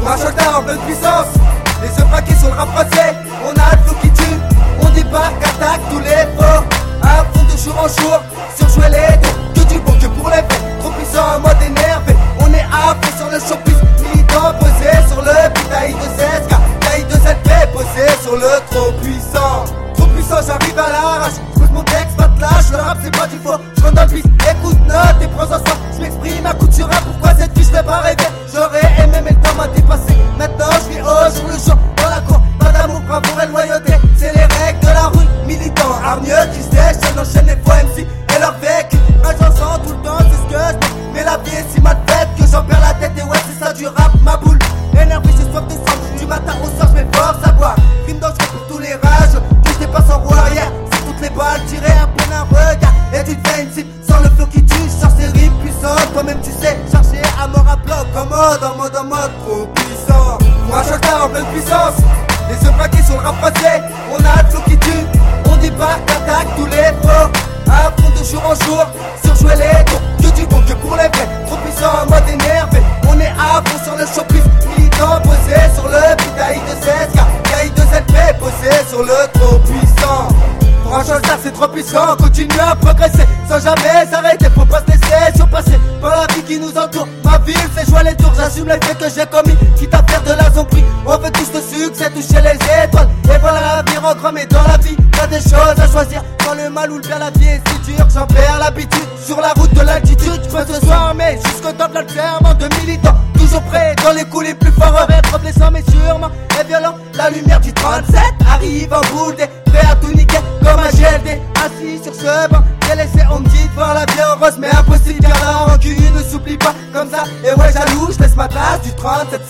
Pour un soldat en pleine puissance, les yeux braqués sur le rap français. On a le flow qui tue, on débarque, attaque tous les forts. À fond de jour en jour, surjouer les dos, que du bon que pour les faits. Trop puissant en mode énervé, on est à fond sur le showbiz. Militant posé sur le beat AI2SK, AI2LP posé sur le trop puissant. Trop puissant, j'arrive à l'arrache. J'pose mon texte, pas de lâche, le rap c'est pas du faux. J'rentre dans le beat, écoute note et prends en soin. J'm'exprime à coup de surin, pourquoi cette vie j'fais pas rêver. J'aurais aimé mais le temps m'a dépassé. Maintenant j'vis au jour le jour, dans la cour, pas d'amour, bravoure et loyauté. C'est les règles de la rue, militants, hargneux qui se déchaînent, enchaînent les faux MC et leur vécu. Un chanson tout le temps, c'est ce que j'mets. Mais la vie est si mal faite que j'en perds la tête. Et ouais c'est ça du rap, ma boule. Énervé, j'ai soif de sang, du matin au soir j'mets force à boire. Rime dangereux pour tous les rages, que je dépasse en roue arrière. C'est toutes les balles tirées à peine un regard. Et tu te fais une cible sans le flow qui tue. Cherche des rimes puissantes, toi-même tu sais. Chercher à mort à bloc, en mode trop puissant. Pour un soldat en pleine puissance, les yeux braqués sur le rap français. On a le flow qui tue, on débarque, attaque tous les forts. À fond de jour en jour, surjouer les tours. Que du bon que pour les vrais, trop puissant en mode énervé. On est à fond sur le showbiz, militant posé sur le beat AI2SK, AI2LP posé sur le trop puissant. Pour un soldat c'est trop puissant, continue à progresser sans jamais s'arrêter, faut pas se laisser surpasser par la vie qui nous entoure. Ma ville fait jouer les tours, j'assume les faits que j'ai commis, quitte à faire de la zombie. On veut tous le succès, toucher les étoiles, et voilà la vie en grand. Mais dans la vie, y'a des choses à choisir, quand le mal ou le bien, la vie est si dure, j'en perds l'habitude. Sur la route de l'altitude, j'peux ce soir mais jusqu'au top l'alternement de militants. Toujours prêt dans les coups les plus forts, être blessant mais sûrement et violent. La lumière du 37 arrive en boule, prêt à tout niquer comme un GLD. Assis sur ce banc, j'ai laissé on me dit de voir la vie en rose. Mais impossible car la rancune ne s'oublie pas comme ça. Et ouais jaloux, je laisse ma place du 37-7.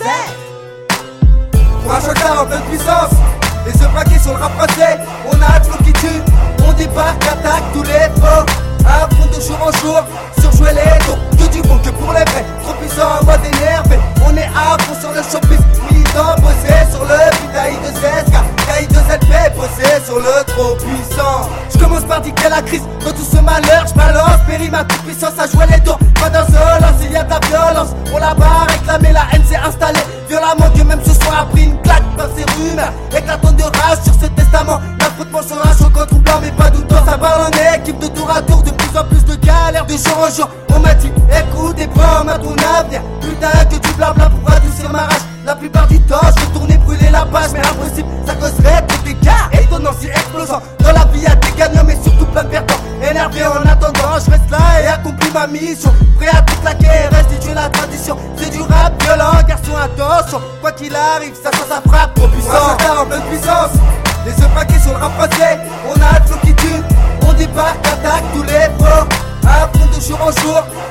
Pour un soldat en pleine puissance, les yeux braqués sur le rap français. On a le flow qui tue, on débarque, attaque tous les forts. À fond de jour en jour, surjouer les tours. Que du bon que pour les vrais, trop puissant en mode énervé. On est à fond sur le showbiz, militant posé sur le beat AI2SK, AI2LP posé sur le trop puissant. J'commence par dicter la crise, dans tout ce malheur j'balance. Périm à toute puissance à jouer les tours. Pas d'insolence, il y a de la violence. On la barre, réclamer la haine s'est installée violemment. Que même ce soir a pris une claque par ces rumeurs éclatantes de rage sur ce testament. L'affrontement sur un choc contre blanc mais pas doutant. Ça parle en équipe de tour à tour, de plus en plus de galères de jour en jour. On m'a dit écoute et prends à ton avenir. Putain que du blabla pour adoucir ma rage. La plupart du temps je vais tourner brûler la page. Mais impossible, ça causerait des dégâts étonnants si explosants. Dans la vie y'a des gagnants mais surtout plein de perdants. Énervé en attendant, je reste là et accomplis ma mission. Prêt à tout claquer, restituer la tradition. C'est du rap violent, garçon attention. Quoi qu'il arrive, ça sent sa frappe trop puissant. Un soldat en pleine puissance, les yeux braqués sur le rap français. On a le flow qui tue, on débarque, attaque tous les forts. À fond de jour en jour,